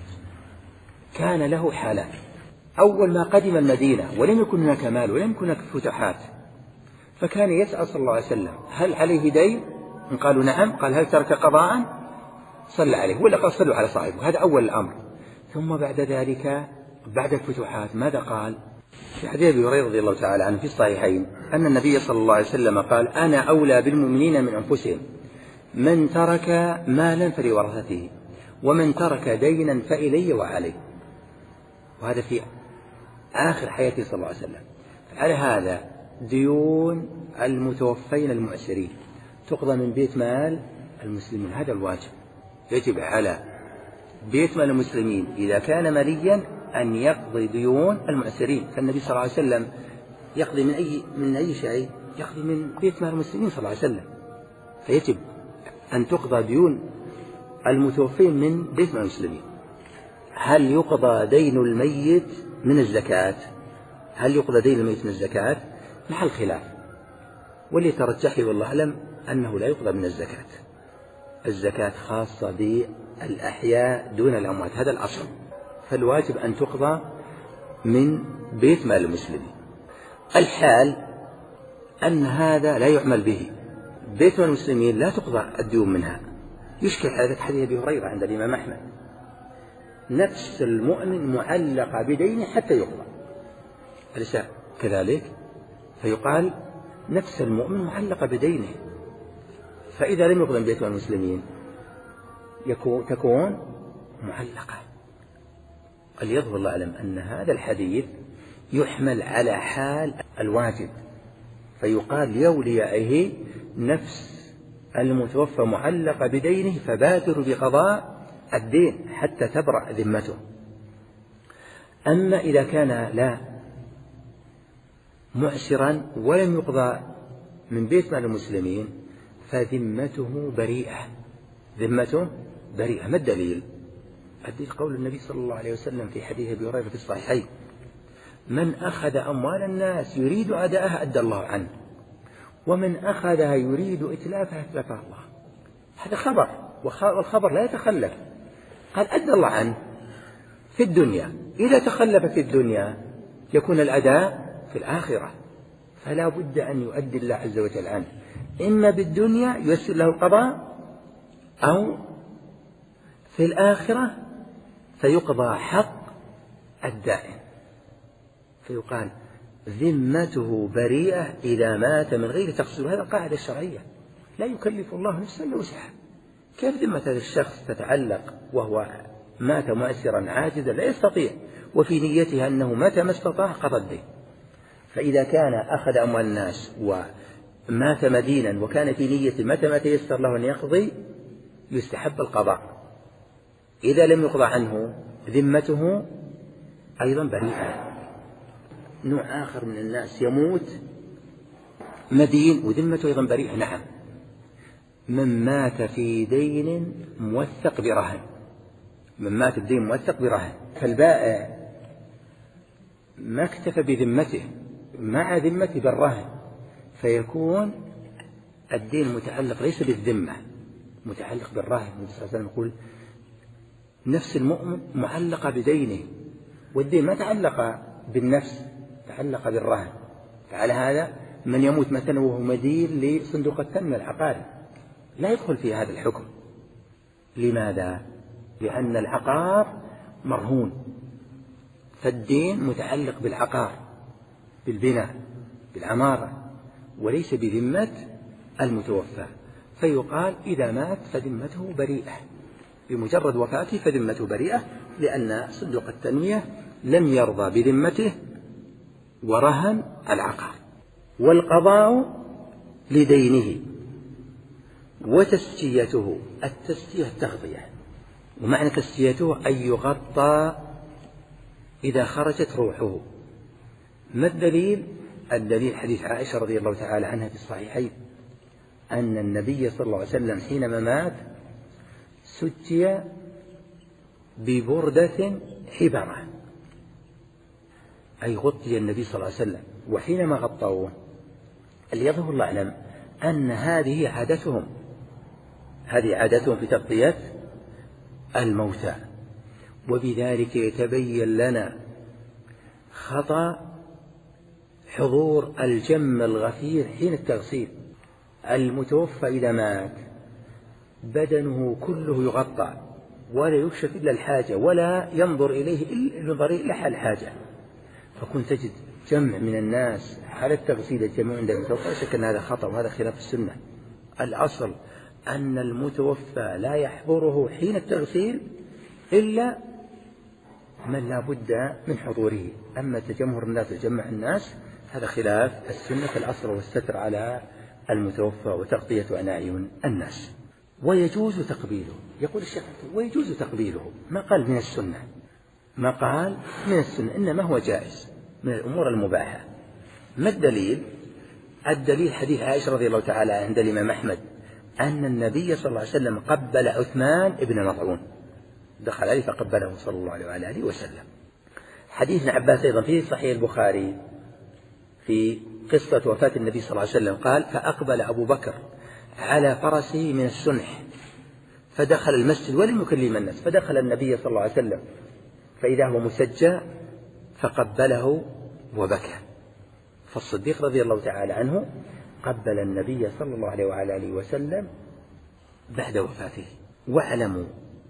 كان له حالات. أول ما قدم المدينة ولم يكن هناك مال ولم يكن هناك فتوحات، فكان يسأل صلى الله عليه وسلم هل عليه دين؟ إن قالوا نعم قال هل ترك قضاء؟ صلى عليه، ولا قال صلوا على صاحبه. هذا أول الأمر. ثم بعد ذلك بعد الفتوحات ماذا قال؟ في حديث أبي هريرة رضي الله تعالى عنه في الصحيحين أن النبي صلى الله عليه وسلم قال أنا أولى بالمؤمنين من أنفسهم، من ترك مالا فلورثته، ومن ترك دينا فإلي وعليه. وهذا في آخر حياته صلى الله عليه وسلم. على هذا ديون المتوفين المؤسرين تقضى من بيت مال المسلمين، هذا الواجب. يجب على بيت مال المسلمين إذا كان ماليا أن يقضي ديون المؤسرين، فالنبي صلى الله عليه وسلم يقضي من أي من أي شيء؟ يقضي من بيت مال المسلمين صلى الله عليه وسلم. فيجب أن تقضى ديون المتوفين من بيت مال المسلمين. هل يقضى دين الميت من الزكاة؟ هل يقضى دين الميت من الزكاة؟ محل خلاف، واللي ترجح لي والله أعلم أنه لا يقضى من الزكاة. الزكاة خاصة بالأحياء دون الأموات، هذا الأصل. فالواجب أن تقضى من بيت مال المسلمين. الحال أن هذا لا يعمل به، بيت مال المسلمين لا تقضى الديون منها. يشكل على حديث أبي هريرة عند الإمام أحمد نفس المؤمن معلقة بدينه حتى يقضى، أليس كذلك؟ فيقال نفس المؤمن معلقة بدينه، فإذا لم يقضى بيت المسلمين تكون معلقة. وليظهر الله أعلم أن هذا الحديث يحمل على حال الواجب، فيقال لأوليائه نفس المتوفى معلقة بدينه فبادروا بقضاء الدين حتى تبرأ ذمته. أما إذا كان لا معسرا ولم يقضى من بيت مال المسلمين فذمته بريئة، ذمته بريئة. ما الدليل؟ الدليل قول النبي صلى الله عليه وسلم في حديث أبي هريرة في الصحيحين من أخذ أموال الناس يريد أداءها أدى الله عنه، ومن أخذها يريد إتلافها أتلفها الله. هذا خبر، والخبر لا يتخلف. قال أدى الله عنه في الدنيا، إذا تخلف في الدنيا يكون الأداء في الآخرة، فلا بد أن يؤدي الله عز وجل عنه، إما بالدنيا ييسر له القضاء أو في الآخرة فيقضى حق الدائن. فيقال ذمته بريئة إذا مات من غير تقصير. هذا قاعدة شرعية، لا يكلف الله نفسا إلا وسعها. كيف ذمة هذا الشخص تتعلق وهو مات مؤسرا عاجزا لا يستطيع، وفي نيته أنه متى ما استطاع قضى الدين؟ فإذا كان أخذ أموال الناس ومات مدينا وكان في نية متى ما تيسر له أن يقضي يستحب القضاء. إذا لم يقضى عنه ذمته أيضا بريئة. نوع آخر من الناس يموت مدين وذمته أيضا بريئة. نعم، من مات في دين موثق برهن، من مات الدين موثق برهن، فالبائع ما اكتفى بذمته مع ذمته بالرهن، فيكون الدين متعلق ليس بالذمة، متعلق بالرهن. النبي صلى الله عليه وسلم يقول نفس المؤمن معلقة بدينه، والدين ما تعلق بالنفس، تعلق بالرهن. فعلى هذا من يموت مثلا وهو مدين لصندوق التنمية العقاري لا يدخل في هذا الحكم. لماذا؟ لأن العقار مرهون، فالدين متعلق بالعقار، بالبناء، بالعمارة، وليس بذمة المتوفى. فيقال إذا مات فذمته بريئة، بمجرد وفاته فذمته بريئة، لأن صندوق التنمية لم يرضى بذمته ورهن العقار. والقضاء لدينه وتسجيته، التسجية التغطية، ومعنى تسجيته أن يغطى إذا خرجت روحه. ما الدليل؟ الدليل حديث عائشة رضي الله تعالى عنها في الصحيحين أن النبي صلى الله عليه وسلم حينما مات سجي ببردة حبرة، أي غطي النبي صلى الله عليه وسلم. وحينما غطوه ليظهر الله أعلم أن هذه عادتهم، هذه عادتهم في تغطية الموتى. وبذلك يتبين لنا خطأ حضور الجم الغفير حين التغسيل. المتوفى إذا مات بدنه كله يغطى ولا يكشف إلا الحاجة، ولا ينظر إليه إلا إلا الحاجة، فكنت تجد جمع من الناس على التغسيل الجميع عند المتوفى. لا شك أن هذا خطأ وهذا خلاف السنة. الأصل أن المتوفى لا يحضره حين التغسيل إلا من لا بد من حضوره. أما تجمهر الناس وجمع الناس هذا خلاف السنة. الأصل والستر على المتوفى وتغطية أعين الناس. ويجوز تقبيله، يقول الشيخ ويجوز تقبيله، ما قال من السنة، ما قال من السنة، إنما هو جائز من الأمور المباحة. ما الدليل؟ الدليل حديث عائشة رضي الله تعالى عند الإمام أحمد أن النبي صلى الله عليه وسلم قبل عثمان ابن مطعون، دخل عليه فقبله صلى الله عليه وعلى آله وسلم. حديث ابن عباس أيضا في صحيح البخاري في قصة وفاة النبي صلى الله عليه وسلم قال فأقبل أبو بكر على فرسه من السنح فدخل المسجد ولم يكلم الناس، فدخل النبي صلى الله عليه وسلم فإذا هو مسجى فقبله وبكى. فالصديق رضي الله تعالى عنه قبل النبي صلى الله عليه وعلى آله وسلم بعد وفاته. واعلموا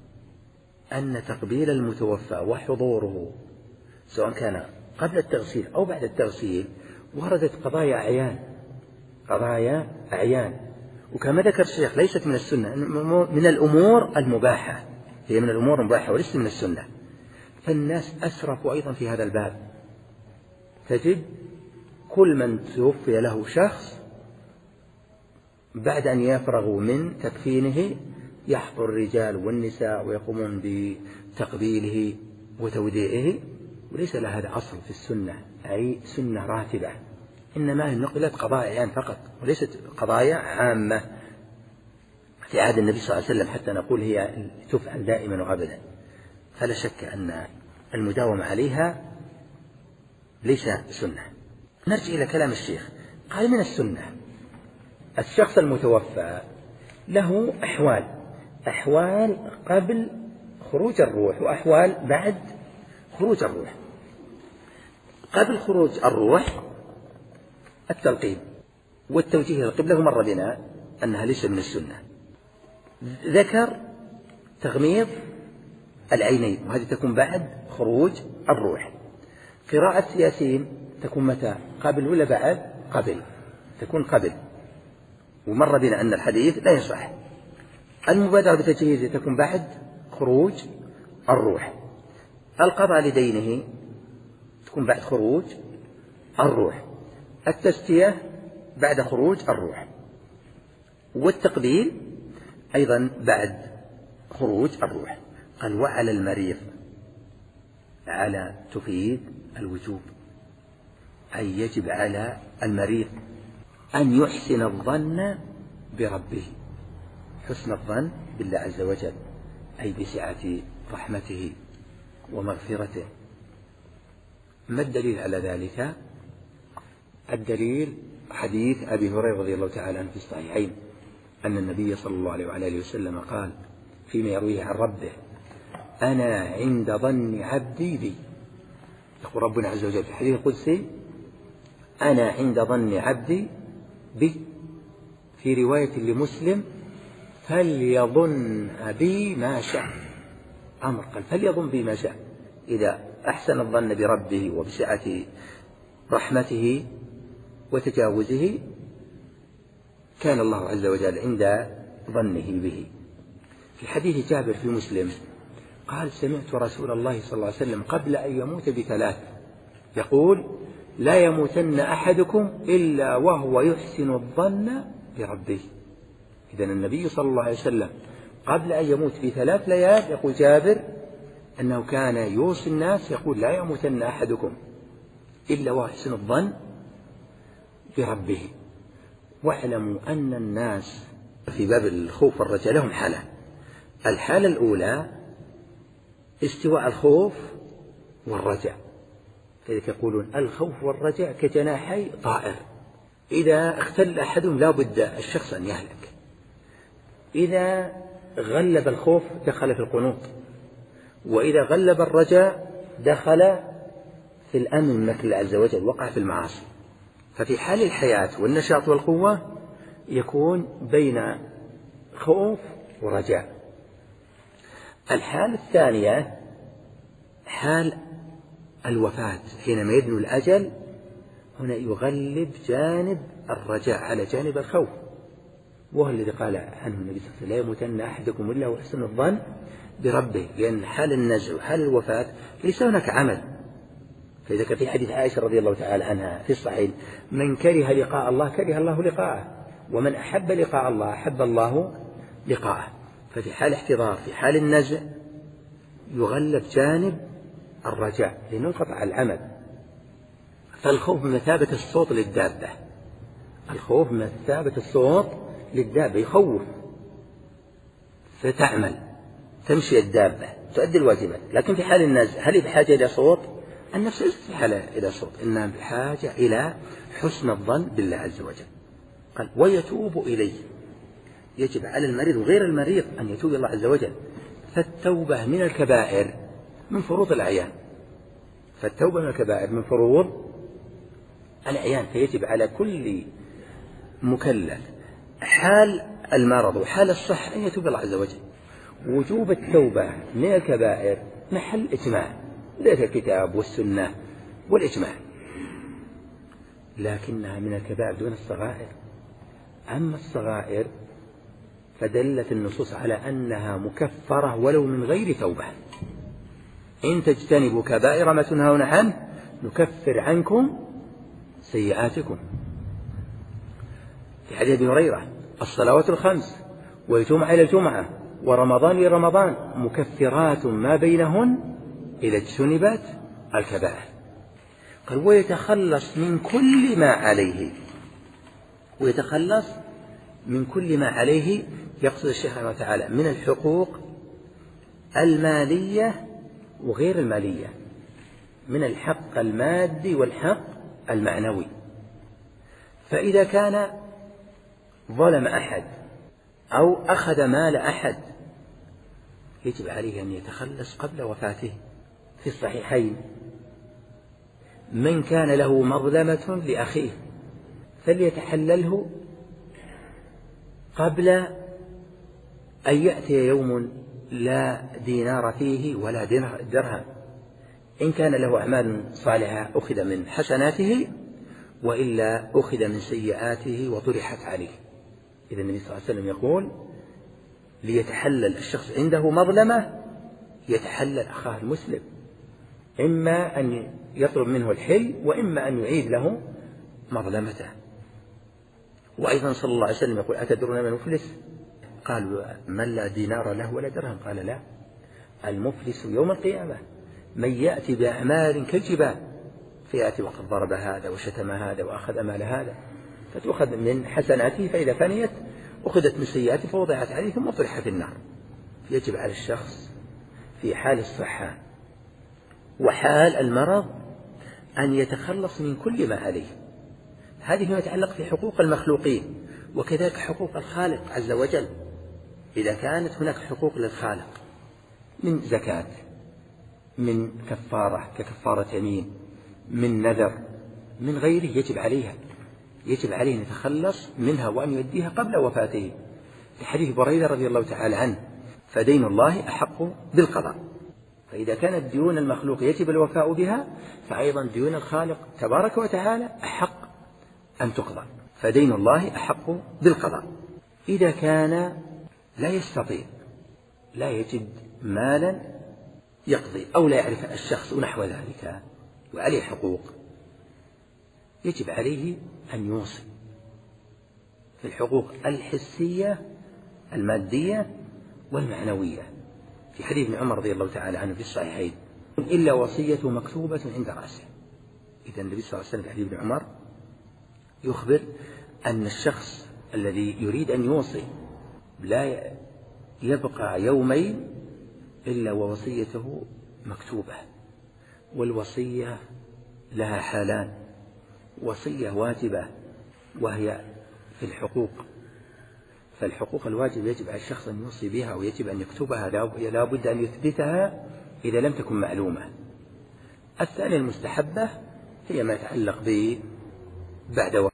أن تقبيل المتوفى وحضوره سواء كان قبل التغسيل أو بعد التغسيل وردت قضايا أعيان، قضايا أعيان، وكما ذكر الشيخ ليست من السنة، من الأمور المباحة، هي من الأمور المباحة وليست من السنة. فالناس أسرفوا أيضا في هذا الباب. تجد كل من توفي له شخص بعد أن يفرغوا من تكفينه يحضر الرجال والنساء ويقومون بتقبيله وتوديعه، وليس له هذا أصل في السنة، أي سنة راتبة، إنما هي نقلت قضايا أعيان فقط وليست قضايا عامة في عهد النبي صلى الله عليه وسلم حتى نقول هي تفعل دائما وأبدا. فلا شك أن المداومة عليها ليس سنة. نرجع إلى كلام الشيخ، قال من السنة الشخص المتوفى له أحوال، أحوال قبل خروج الروح وأحوال بعد خروج الروح. قبل خروج الروح التلقين والتوجيه إلى القبلة، مر بنا أنها ليس من السنة. ذكر تغميض العينين وهذه تكون بعد خروج الروح. قراءة ياسين تكون متى؟ قبل ولا بعد؟ قبل، تكون قبل، ومر بنا أن الحديث لا يصح. المبادرة بتجهيزه تكون بعد خروج الروح. القضاء لدينه تكون بعد خروج الروح. التسقية بعد خروج الروح، والتقبيل أيضا بعد خروج الروح. قال وعلى المريض، على تفيد الوجوب، أي يجب على المريض أن يحسن الظن بربه، حسن الظن بالله عز وجل، أي بسعة رحمته ومغفرته. ما الدليل على ذلك؟ الدليل حديث أبي هريرة رضي الله تعالى عنه في الصحيحين أن النبي صلى الله عليه وعلى آله وسلم قال فيما يرويه عن ربه: أنا عند ظن عبدي بي. يقول ربنا عز وجل في الحديث القدسي: أنا عند ظن عبدي بي. في رواية لمسلم: فليظن بي ما شاء. أمر، قال فليظن بي ما شاء. إذا أحسن الظن بربه وبسعة رحمته وتجاوزه كان الله عز وجل عند ظنه به. في حديث جابر في مسلم قال: سمعت رسول الله صلى الله عليه وسلم قبل أن يموت بثلاث يقول: لا يموتن أحدكم إلا وهو يحسن الظن بربه. إذن النبي صلى الله عليه وسلم قبل أن يموت بثلاث ليال يقول جابر أنه كان يوصي الناس يقول: لا يموتن أحدكم إلا وهو يحسن الظن بربه. واعلموا أن الناس في باب الخوف والرجاء لهم حالة. الحالة الأولى استواء الخوف والرجاء، كذلك يقولون الخوف والرجاء كجناحي طائر، إذا اختل أحدهم لا بد الشخص أن يهلك. إذا غلب الخوف دخل في القنوط، وإذا غلب الرجاء دخل في الأمن من مكر الله عز وجل، وقع في المعاصي. ففي حال الحياة والنشاط والقوة يكون بين خوف ورجاء. الحالة الثانية حال الوفاة، حينما يدنو الأجل، هنا يغلب جانب الرجاء على جانب الخوف، وهو الذي قال عنه النبي صلى الله عليه وسلم: لا يموتن أحدكم إلا وحسن الظن بربه. لأن حال النزع وحال الوفاة ليس هناك عمل. فإذا كان في حديث عائشة رضي الله تعالى عنها في الصحيح: من كره لقاء الله كره الله لقاءه، ومن أحب لقاء الله أحب الله لقاءه. ففي حال احتضار، في حال النزع، يغلب جانب الرجاء لأنه انقطع العمل. فالخوف بمثابة الصوت للدابة، الخوف بمثابة الصوت للدابة، يخوف فتعمل، تمشي الدابة، تؤدي الواجبات. لكن في حال النزع هل بحاجة إلى صوت؟ النفس ليست بحاجة إلى صوت، إنها بحاجة إلى حسن الظن بالله عز وجل. قال: ويتوب إليه. يجب على المريض وغير المريض أن يتوب إلى الله عز وجل. فالتوبة من الكبائر، من فروض الأعيان. فالتوبة من الكبائر من فروض الأعيان، فيجب على كل مكلف حال المرض وحال الصحة أن يتوب الله عز وجل. وجوب التوبة من الكبائر محل إجماع، ليس الكتاب والسنة والإجماع، لكنها من الكبائر دون الصغائر. أما الصغائر فدلت النصوص على أنها مكفرة ولو من غير توبة. إن تجتنبوا كبائر ما تنهون عنه نكفر عنكم سيئاتكم. في حديث أبي هريرة: الصلوات الخمس والجمعة إلى الجمعة ورمضان إلى رمضان مكفرات ما بينهن إذا اجتنبت الكبائر. قال: ويتخلص من كل ما عليه. ويتخلص من كل ما عليه، يقصد الشيخ رحمه الله تعالى من الحقوق المالية وغير المالية، من الحق المادي والحق المعنوي. فإذا كان ظلم أحد أو أخذ مال أحد يجب عليه أن يتخلص قبل وفاته. في الصحيحين: من كان له مظلمة لأخيه فليتحلله قبل أن يأتي يوم لا دينار فيه ولا درهم. إن كان له أعمال صالحة أخذ من حسناته، وإلا أخذ من سيئاته وطرحت عليه. إذا النبي صلى الله عليه وسلم يقول: ليتحلل الشخص عنده مظلمة يتحلل أخاه المسلم، إما أن يطلب منه الحل وإما أن يعيد له مظلمته. وأيضا صلى الله عليه وسلم يقول: أتدرون من المفلس؟ قالوا: من لا دينار له ولا درهم. قال: لا، المفلس يوم القيامة من يأتي بأعمال كالجبال، فيأتي وقد ضرب هذا وشتم هذا وأخذ مال هذا، فتؤخذ من حسناته، فإذا فنيت أخذت من سيئاته فوضعت عليه ثم طرح في النار. يجب على الشخص في حال الصحة وحال المرض أن يتخلص من كل ما عليه. هذه فيما يتعلق في حقوق المخلوقين، وكذلك حقوق الخالق عز وجل. إذا كانت هناك حقوق للخالق من زكاة، من كفارة ككفارة يمين، من نذر، من غيره، يجب عليها يجب عليه أن يتخلص منها وأن يؤديها قبل وفاته، لحديث بريدة رضي الله تعالى عنه: فدين الله أحق بالقضاء. فإذا كانت ديون المخلوق يجب الوفاء بها، فأيضا ديون الخالق تبارك وتعالى أحق أن تقضى. فدين الله أحق بالقضاء. إذا كان لا يستطيع، لا يجد مالا يقضي، أو لا يعرف الشخص نحو ذلك وعليه حقوق، يجب عليه أن يوصي في الحقوق الحسية المادية والمعنوية. في حديث ابن عمر رضي الله تعالى عنه في الصحيحين: إلا وصية مكتوبة عند رأسه. إذا النبي صلى الله عليه وسلم في حديث ابن عمر يخبر أن الشخص الذي يريد أن يوصي لا يبقى يومين إلا ووصيته مكتوبة. والوصية لها حالان: وصية واجبة وهي في الحقوق، فالحقوق الواجب يجب على الشخص أن يوصي بها ويجب أن يكتبها، لا بد أن يثبتها إذا لم تكن معلومة. الثانية المستحبة هي ما يتعلق ب بعد